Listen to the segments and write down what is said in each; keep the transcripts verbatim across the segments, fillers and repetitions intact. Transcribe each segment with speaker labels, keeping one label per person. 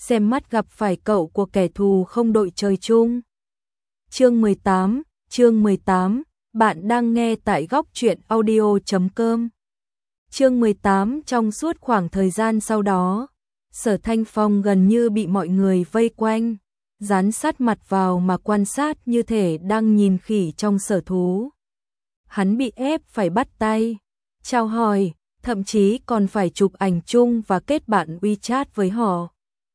Speaker 1: xem mắt gặp phải cậu của kẻ thù không đội trời chung. Chương mười tám, chương mười tám, bạn đang nghe tại góc truyện audio chấm com. Chương mười tám, trong suốt khoảng thời gian sau đó, Sở Thanh Phong gần như bị mọi người vây quanh, dán sát mặt vào mà quan sát như thể đang nhìn khỉ trong sở thú. Hắn bị ép phải bắt tay, chào hỏi, thậm chí còn phải chụp ảnh chung và kết bạn WeChat với họ.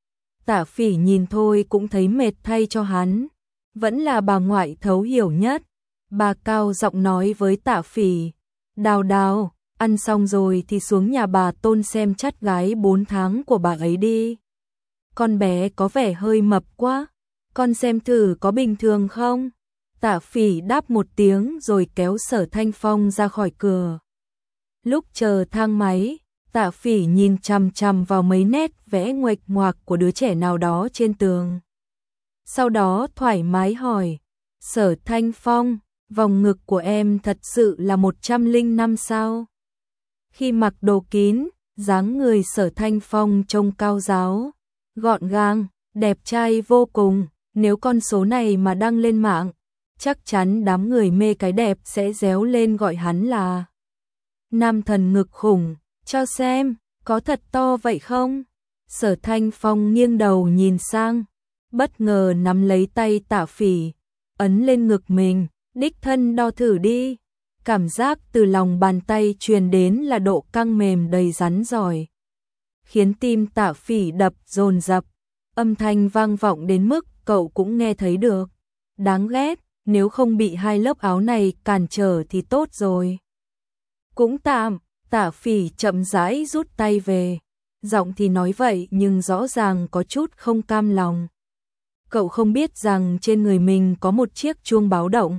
Speaker 1: Tả Phỉ nhìn thôi cũng thấy mệt thay cho hắn, vẫn là bà ngoại thấu hiểu nhất. Bà cao giọng nói với Tả Phỉ, "Đào Đào, ăn xong rồi thì xuống nhà bà Tôn xem chắt gái bốn tháng của bà ấy đi. Con bé có vẻ hơi mập quá, con xem thử có bình thường không?" Tả Phỉ đáp một tiếng rồi kéo Sở Thanh Phong ra khỏi cửa. Lúc chờ thang máy, Tả Phỉ nhìn chằm chằm vào mấy nét vẽ nguệch ngoạc của đứa trẻ nào đó trên tường. Sau đó thoải mái hỏi, "Sở Thanh Phong, vòng ngực của em thật sự là một trăm lẻ năm sao?" Khi mặc đồ kín, dáng người Sở Thanh Phong trông cao ráo, gọn gàng, đẹp trai vô cùng. Nếu con số này mà đăng lên mạng, chắc chắn đám người mê cái đẹp sẽ réo lên gọi hắn là nam thần ngực khủng. Cho xem, có thật to vậy không? Sở Thanh Phong nghiêng đầu nhìn sang, bất ngờ nắm lấy tay Tả Phỉ, ấn lên ngực mình, đích thân đo thử đi. Cảm giác từ lòng bàn tay truyền đến là độ căng mềm đầy rắn giỏi, khiến tim Tả Phỉ đập dồn dập, âm thanh vang vọng đến mức cậu cũng nghe thấy được. Đáng ghét, nếu không bị hai lớp áo này cản trở thì tốt rồi. Cũng tạm. Tả Phỉ chậm rãi rút tay về, giọng thì nói vậy nhưng rõ ràng có chút không cam lòng. Cậu không biết rằng trên người mình có một chiếc chuông báo động.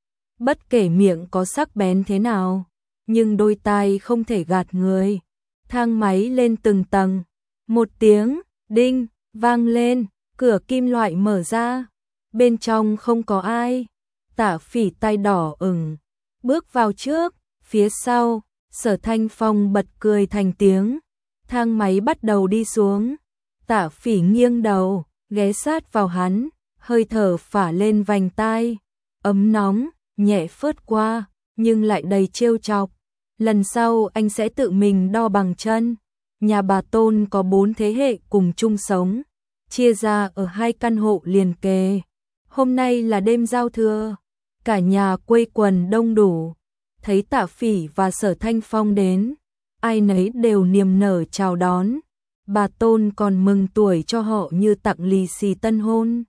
Speaker 1: Bất kể miệng có sắc bén thế nào, nhưng đôi tai không thể gạt người. Thang máy lên từng tầng, một tiếng đinh vang lên, cửa kim loại mở ra, bên trong không có ai. Tả Phỉ tay đỏ ửng, bước vào trước, phía sau Sở Thanh Phong bật cười thành tiếng. Thang máy bắt đầu đi xuống. Tả Phỉ nghiêng đầu, ghé sát vào hắn, hơi thở phả lên vành tai, ấm nóng, nhẹ phớt qua, nhưng lại đầy trêu chọc. "Lần sau anh sẽ tự mình đo bằng chân. Nhà bà Tôn có bốn thế hệ cùng chung sống, chia ra ở hai căn hộ liền kề. Hôm nay là đêm giao thừa, cả nhà quây quần đông đủ." Thấy Tả Phỉ và Sở Thanh Phong đến, ai nấy đều niềm nở chào đón. Bà Tôn còn mừng tuổi cho họ như tặng lì xì tân hôn.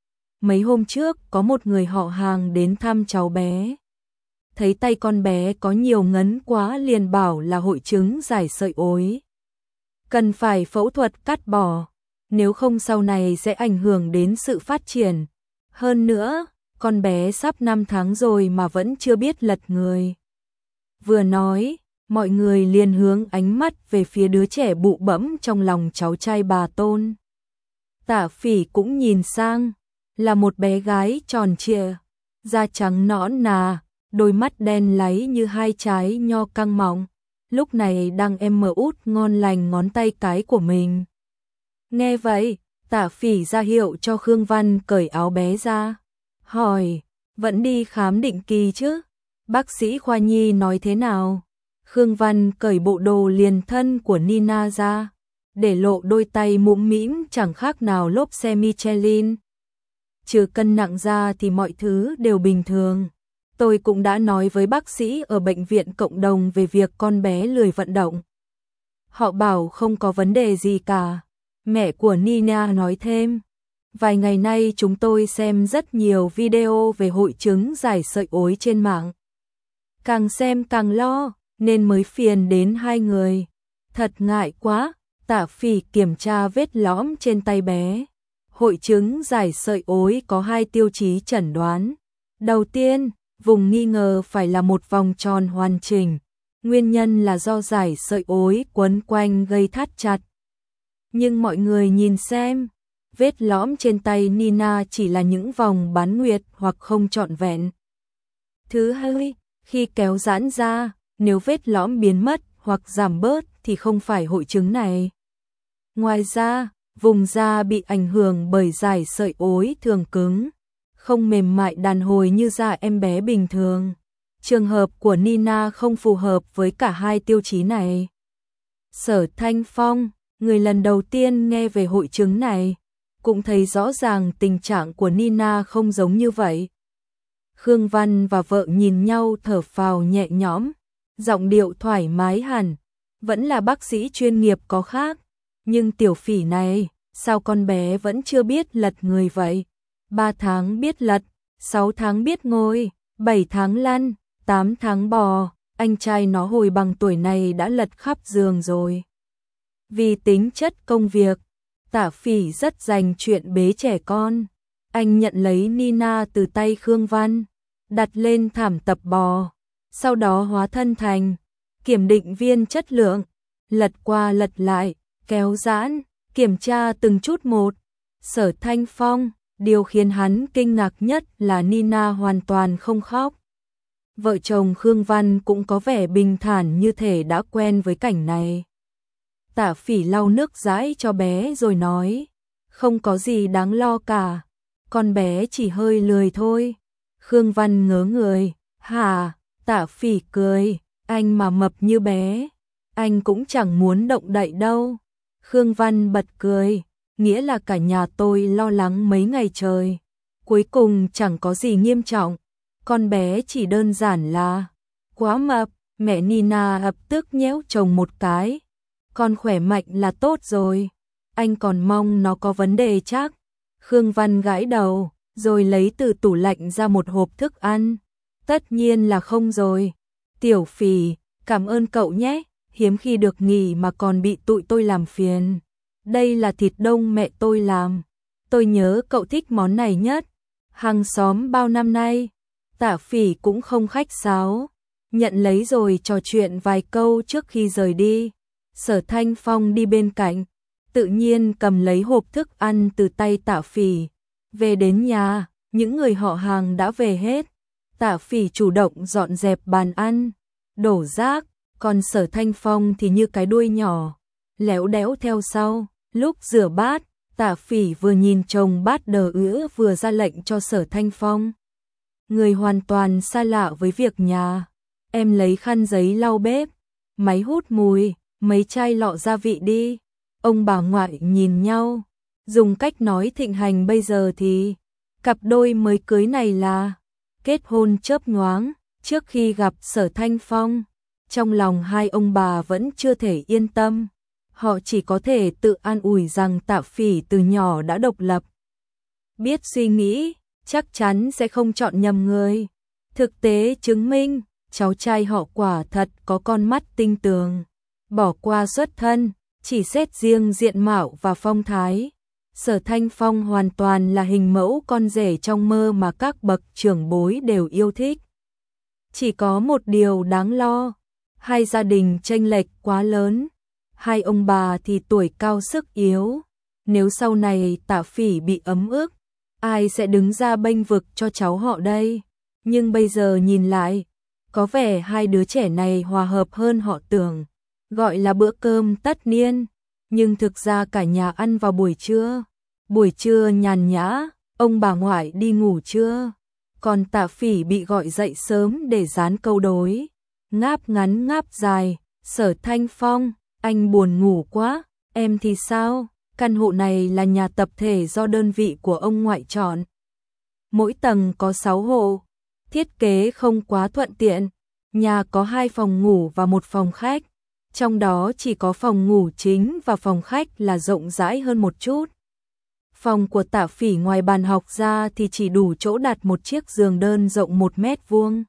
Speaker 1: Mấy hôm trước có một người họ hàng đến thăm cháu bé. Thấy tay con bé có nhiều ngấn quá liền bảo là hội chứng giải sợi ối, cần phải phẫu thuật cắt bỏ, nếu không sau này sẽ ảnh hưởng đến sự phát triển. Hơn nữa, con bé sắp năm tháng rồi mà vẫn chưa biết lật người. Vừa nói, mọi người liền hướng ánh mắt về phía đứa trẻ bụ bẫm trong lòng cháu trai bà Tôn. Tả Phỉ cũng nhìn sang, là một bé gái tròn trịa, da trắng nõn nà, đôi mắt đen láy như hai trái nho căng mọng, lúc này đang em mờ út ngon lành ngón tay cái của mình. Nghe vậy, Tả Phỉ ra hiệu cho Khương Văn cởi áo bé ra, hỏi, "Vẫn đi khám định kỳ chứ? Bác sĩ khoa nhi nói thế nào?" Khương Văn cởi bộ đồ liền thân của Nina ra, để lộ đôi tay mũm mĩm chẳng khác nào lốp xe Michelin. "Trừ cân nặng ra thì mọi thứ đều bình thường. Tôi cũng đã nói với bác sĩ ở bệnh viện cộng đồng về việc con bé lười vận động. Họ bảo không có vấn đề gì cả." Mẹ của Nina nói thêm, "Vài ngày nay chúng tôi xem rất nhiều video về hội chứng giải sợi ối trên mạng. Càng xem càng lo, nên mới phiền đến hai người. Thật ngại quá." Tả Phỉ kiểm tra vết lõm trên tay bé. Hội chứng giải sợi ối có hai tiêu chí chẩn đoán. Đầu tiên, vùng nghi ngờ phải là một vòng tròn hoàn chỉnh. Nguyên nhân là do giải sợi ối quấn quanh gây thắt chặt. Nhưng mọi người nhìn xem, vết lõm trên tay Nina chỉ là những vòng bán nguyệt hoặc không trọn vẹn. Thứ hai, khi kéo giãn ra, nếu vết lõm biến mất hoặc giảm bớt thì không phải hội chứng này. Ngoài ra, vùng da bị ảnh hưởng bởi dải sợi ối thường cứng, không mềm mại đàn hồi như da em bé bình thường. Trường hợp của Nina không phù hợp với cả hai tiêu chí này. Sở Thanh Phong, người lần đầu tiên nghe về hội chứng này, cũng thấy rõ ràng tình trạng của Nina không giống như vậy. Khương Văn và vợ nhìn nhau thở phào nhẹ nhõm, giọng điệu thoải mái hẳn, vẫn là bác sĩ chuyên nghiệp có khác, nhưng tiểu phỉ này, sao con bé vẫn chưa biết lật người vậy? Ba tháng biết lật, sáu tháng biết ngồi, bảy tháng lăn, tám tháng bò, anh trai nó hồi bằng tuổi này đã lật khắp giường rồi. Vì tính chất công việc, Tả Phỉ rất dành chuyện bế trẻ con. Anh nhận lấy Nina từ tay Khương Văn, đặt lên thảm tập bò, sau đó hóa thân thành kiểm định viên chất lượng, lật qua lật lại, kéo giãn, kiểm tra từng chút một. Sở Thanh Phong, điều khiến hắn kinh ngạc nhất là Nina hoàn toàn không khóc. Vợ chồng Khương Văn cũng có vẻ bình thản như thể đã quen với cảnh này. Tả Phỉ lau nước dãi cho bé rồi nói, không có gì đáng lo cả, con bé chỉ hơi lười thôi. Khương Văn ngớ người, hả? Tả Phỉ cười, anh mà mập như bé, anh cũng chẳng muốn động đậy đâu. Khương Văn bật cười, nghĩa là cả nhà tôi lo lắng mấy ngày trời, cuối cùng chẳng có gì nghiêm trọng, con bé chỉ đơn giản là quá mập. Mẹ Nina ập tức nhéo chồng một cái, con khỏe mạnh là tốt rồi, anh còn mong nó có vấn đề chắc. Khương Văn gãi đầu, rồi lấy từ tủ lạnh ra một hộp thức ăn. Tất nhiên là không rồi. Tiểu Phỉ, cảm ơn cậu nhé, hiếm khi được nghỉ mà còn bị tụi tôi làm phiền. Đây là thịt đông mẹ tôi làm, tôi nhớ cậu thích món này nhất. Hàng xóm bao năm nay. Tả Phỉ cũng không khách sáo, nhận lấy rồi trò chuyện vài câu trước khi rời đi. Sở Thanh Phong đi bên cạnh, tự nhiên cầm lấy hộp thức ăn từ tay Tả Phỉ. Về đến nhà, những người họ hàng đã về hết. Tả Phỉ chủ động dọn dẹp bàn ăn, đổ rác, còn Sở Thanh Phong thì như cái đuôi nhỏ, léo đéo theo sau. Lúc rửa bát, Tả Phỉ vừa nhìn chồng bát đờ ứa vừa ra lệnh cho Sở Thanh Phong. Người hoàn toàn xa lạ với việc nhà, em lấy khăn giấy lau bếp, máy hút mùi, mấy chai lọ gia vị đi. Ông bà ngoại nhìn nhau, dùng cách nói thịnh hành bây giờ thì cặp đôi mới cưới này là kết hôn chớp nhoáng. Trước khi gặp Sở Thanh Phong, trong lòng hai ông bà vẫn chưa thể yên tâm, họ chỉ có thể tự an ủi rằng Tả Phỉ từ nhỏ đã độc lập, biết suy nghĩ, chắc chắn sẽ không chọn nhầm người. Thực tế chứng minh, cháu trai họ quả thật có con mắt tinh tường, bỏ qua xuất thân, chỉ xét riêng diện mạo và phong thái. Sở Thanh Phong hoàn toàn là hình mẫu con rể trong mơ mà các bậc trưởng bối đều yêu thích. Chỉ có một điều đáng lo, hai gia đình chênh lệch quá lớn, hai ông bà thì tuổi cao sức yếu, nếu sau này Tả Phỉ bị ấm ức, ai sẽ đứng ra bênh vực cho cháu họ đây? Nhưng bây giờ nhìn lại, có vẻ hai đứa trẻ này hòa hợp hơn họ tưởng, gọi là bữa cơm tất niên, nhưng thực ra cả nhà ăn vào buổi trưa. Buổi trưa nhàn nhã, ông bà ngoại đi ngủ trưa, còn Tả Phỉ bị gọi dậy sớm để dán câu đối. Ngáp ngắn ngáp dài, Sở Thanh Phong, anh buồn ngủ quá, em thì sao? Căn hộ này là nhà tập thể do đơn vị của ông ngoại chọn. Mỗi tầng có sáu hộ, thiết kế không quá thuận tiện. Nhà có hai phòng ngủ và một phòng khách, trong đó chỉ có phòng ngủ chính và phòng khách là rộng rãi hơn một chút. Phòng của Tả Phỉ ngoài bàn học ra thì chỉ đủ chỗ đặt một chiếc giường đơn rộng một mét vuông.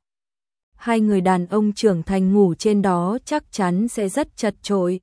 Speaker 1: Hai người đàn ông trưởng thành ngủ trên đó chắc chắn sẽ rất chật chội.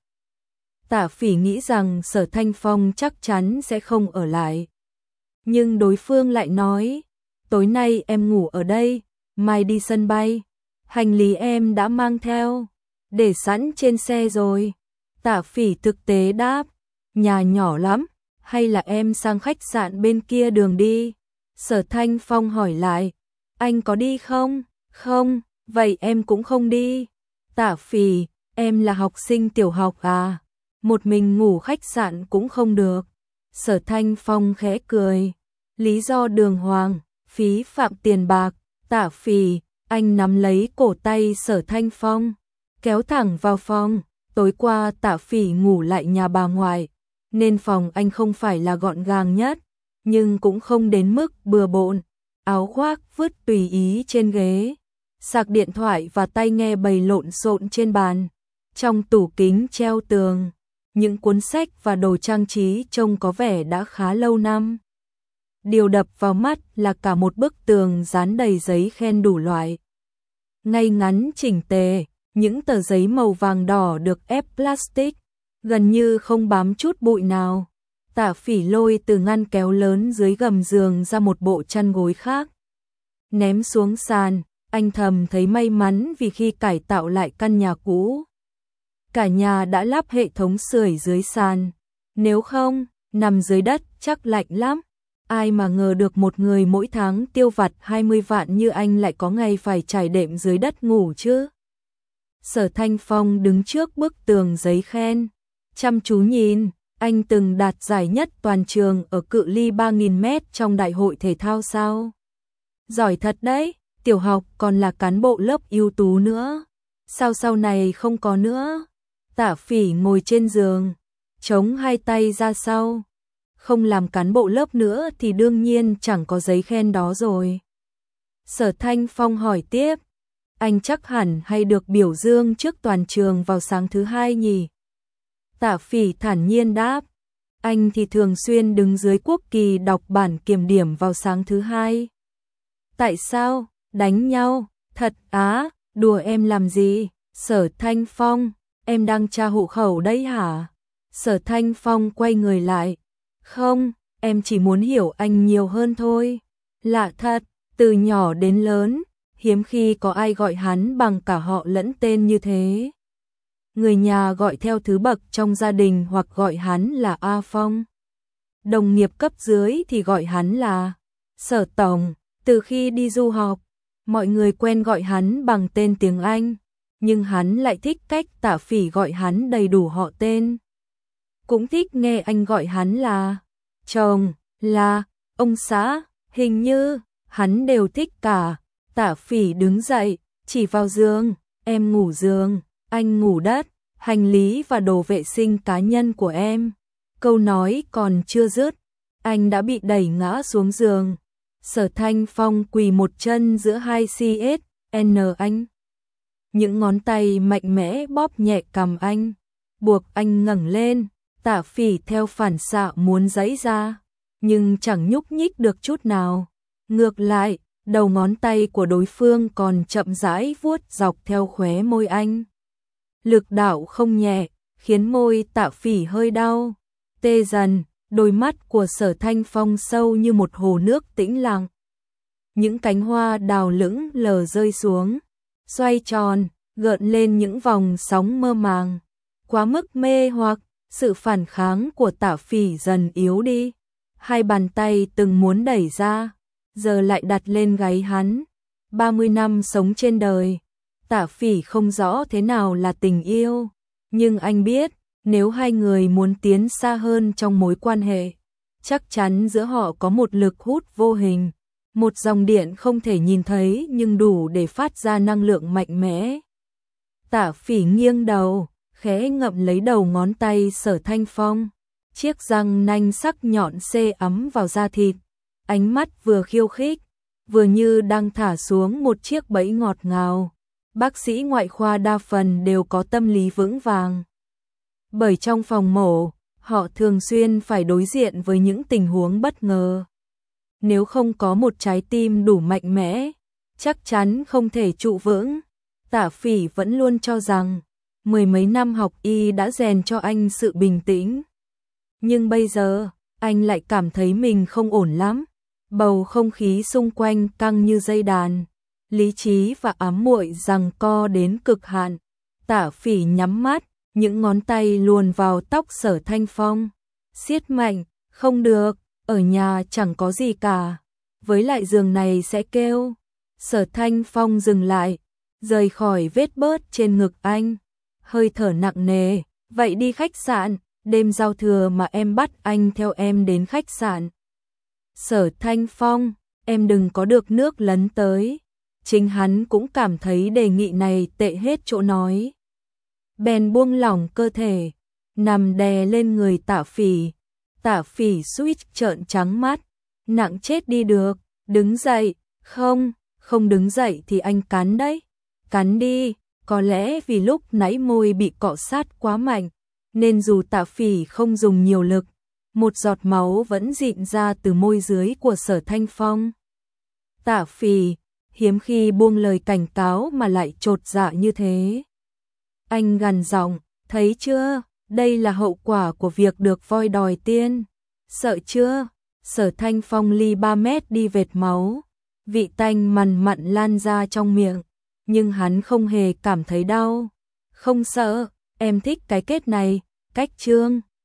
Speaker 1: Tả Phỉ nghĩ rằng Sở Thanh Phong chắc chắn sẽ không ở lại. Nhưng đối phương lại nói, tối nay em ngủ ở đây, mai đi sân bay. Hành lý em đã mang theo, để sẵn trên xe rồi. Tả Phỉ thực tế đáp, nhà nhỏ lắm, hay là em sang khách sạn bên kia đường đi? Sở Thanh Phong hỏi lại, anh có đi không? Không, vậy em cũng không đi. Tả Phỉ, em là học sinh tiểu học à? Một mình ngủ khách sạn cũng không được. Sở Thanh Phong khẽ cười. Lý do đường hoàng, phí phạm tiền bạc. Tạ Phỉ, anh nắm lấy cổ tay Sở Thanh Phong, kéo thẳng vào phòng. Tối qua Tạ Phỉ ngủ lại nhà bà ngoại, nên phòng anh không phải là gọn gàng nhất, nhưng cũng không đến mức bừa bộn. Áo khoác vứt tùy ý trên ghế, sạc điện thoại và tai nghe bày lộn xộn trên bàn. Trong tủ kính treo tường, những cuốn sách và đồ trang trí trông có vẻ đã khá lâu năm. Điều đập vào mắt là cả một bức tường dán đầy giấy khen đủ loại. Ngay ngắn chỉnh tề, những tờ giấy màu vàng đỏ được ép plastic, gần như không bám chút bụi nào. Tạ Phỉ lôi từ ngăn kéo lớn dưới gầm giường ra một bộ chăn gối khác, ném xuống sàn. Anh thầm thấy may mắn vì khi cải tạo lại căn nhà cũ, cả nhà đã lắp hệ thống sưởi dưới sàn. Nếu không, nằm dưới đất chắc lạnh lắm. Ai mà ngờ được một người mỗi tháng tiêu vặt hai mươi vạn như anh lại có ngày phải trải đệm dưới đất ngủ chứ. Sở Thanh Phong đứng trước bức tường giấy khen, chăm chú nhìn. Anh từng đạt giải nhất toàn trường ở cự ly ba nghìn mét trong đại hội thể thao sao? Giỏi thật đấy, tiểu học còn là cán bộ lớp ưu tú nữa. Sao sau này không có nữa? Tạ Phỉ ngồi trên giường, chống hai tay ra sau. Không làm cán bộ lớp nữa thì đương nhiên chẳng có giấy khen đó rồi. Sở Thanh Phong hỏi tiếp, anh chắc hẳn hay được biểu dương trước toàn trường vào sáng thứ hai nhỉ? Tạ Phỉ thản nhiên đáp, anh thì thường xuyên đứng dưới quốc kỳ đọc bản kiểm điểm vào sáng thứ hai. Tại sao? Đánh nhau? Thật á, đùa em làm gì? Sở Thanh Phong, em đang tra hộ khẩu đấy hả? Sở Thanh Phong quay người lại, không, em chỉ muốn hiểu anh nhiều hơn thôi. Lạ thật, từ nhỏ đến lớn, hiếm khi có ai gọi hắn bằng cả họ lẫn tên như thế. Người nhà gọi theo thứ bậc trong gia đình hoặc gọi hắn là A Phong. Đồng nghiệp cấp dưới thì gọi hắn là Sở Tổng. Từ khi đi du học, mọi người quen gọi hắn bằng tên tiếng Anh, nhưng hắn lại thích cách Tạ Phỉ gọi hắn đầy đủ họ tên. Cũng thích nghe anh gọi hắn là chồng, là ông xã, hình như hắn đều thích cả. Tạ Phỉ đứng dậy, chỉ vào giường, em ngủ giường, anh ngủ đất, hành lý và đồ vệ sinh cá nhân của em. Câu nói còn chưa dứt, anh đã bị đẩy ngã xuống giường. Sở Thanh Phong quỳ một chân giữa hai xê ét en anh. Những ngón tay mạnh mẽ bóp nhẹ cằm anh, buộc anh ngẩng lên. Tạ Phỉ theo phản xạ muốn giãy ra, nhưng chẳng nhúc nhích được chút nào. Ngược lại, đầu ngón tay của đối phương còn chậm rãi vuốt dọc theo khóe môi anh. Lực đạo không nhẹ, khiến môi Tạ Phỉ hơi đau, tê dần. Đôi mắt của Sở Thanh Phong sâu như một hồ nước tĩnh lặng. Những cánh hoa đào lững lờ rơi xuống, xoay tròn, gợn lên những vòng sóng mơ màng. Quá mức mê hoặc, sự phản kháng của Tạ Phỉ dần yếu đi. Hai bàn tay từng muốn đẩy ra, giờ lại đặt lên gáy hắn. ba mươi năm sống trên đời, Tạ Phỉ không rõ thế nào là tình yêu, nhưng anh biết, nếu hai người muốn tiến xa hơn trong mối quan hệ, chắc chắn giữa họ có một lực hút vô hình, một dòng điện không thể nhìn thấy nhưng đủ để phát ra năng lượng mạnh mẽ. Tạ Phỉ nghiêng đầu, khẽ ngậm lấy đầu ngón tay Sở Thanh Phong, chiếc răng nanh sắc nhọn xê ấm vào da thịt, ánh mắt vừa khiêu khích, vừa như đang thả xuống một chiếc bẫy ngọt ngào. Bác sĩ ngoại khoa đa phần đều có tâm lý vững vàng, bởi trong phòng mổ, họ thường xuyên phải đối diện với những tình huống bất ngờ. Nếu không có một trái tim đủ mạnh mẽ, chắc chắn không thể trụ vững. Tạ Phỉ vẫn luôn cho rằng, mười mấy năm học y đã rèn cho anh sự bình tĩnh. Nhưng bây giờ, anh lại cảm thấy mình không ổn lắm. Bầu không khí xung quanh căng như dây đàn, lý trí và ám muội giằng co đến cực hạn. Tạ Phỉ nhắm mắt, những ngón tay luồn vào tóc Sở Thanh Phong, siết mạnh, không được, ở nhà chẳng có gì cả, với lại giường này sẽ kêu. Sở Thanh Phong dừng lại, rời khỏi vết bớt trên ngực anh, hơi thở nặng nề, vậy đi khách sạn, đêm giao thừa mà em bắt anh theo em đến khách sạn. Sở Thanh Phong, em đừng có được nước lấn tới. Chính hắn cũng cảm thấy đề nghị này tệ hết chỗ nói. Bèn buông lỏng cơ thể, nằm đè lên người Tạ Phỉ. Tạ Phỉ suýt trợn trắng mắt, nặng chết đi được, đứng dậy, không, không đứng dậy thì anh cắn đấy, cắn đi, có lẽ vì lúc nãy môi bị cọ sát quá mạnh, nên dù Tạ Phỉ không dùng nhiều lực, một giọt máu vẫn rịn ra từ môi dưới của Sở Thanh Phong. Tạ Phỉ, hiếm khi buông lời cảnh cáo mà lại chột dạ như thế. Anh gằn giọng, thấy chưa, đây là hậu quả của việc được voi đòi tiên. Sợ chưa? Sở Thanh Phong ly ba mét đi vệt máu, vị tanh mằn mặn lan ra trong miệng, nhưng hắn không hề cảm thấy đau. Không sợ, em thích cái kết này, cách Trương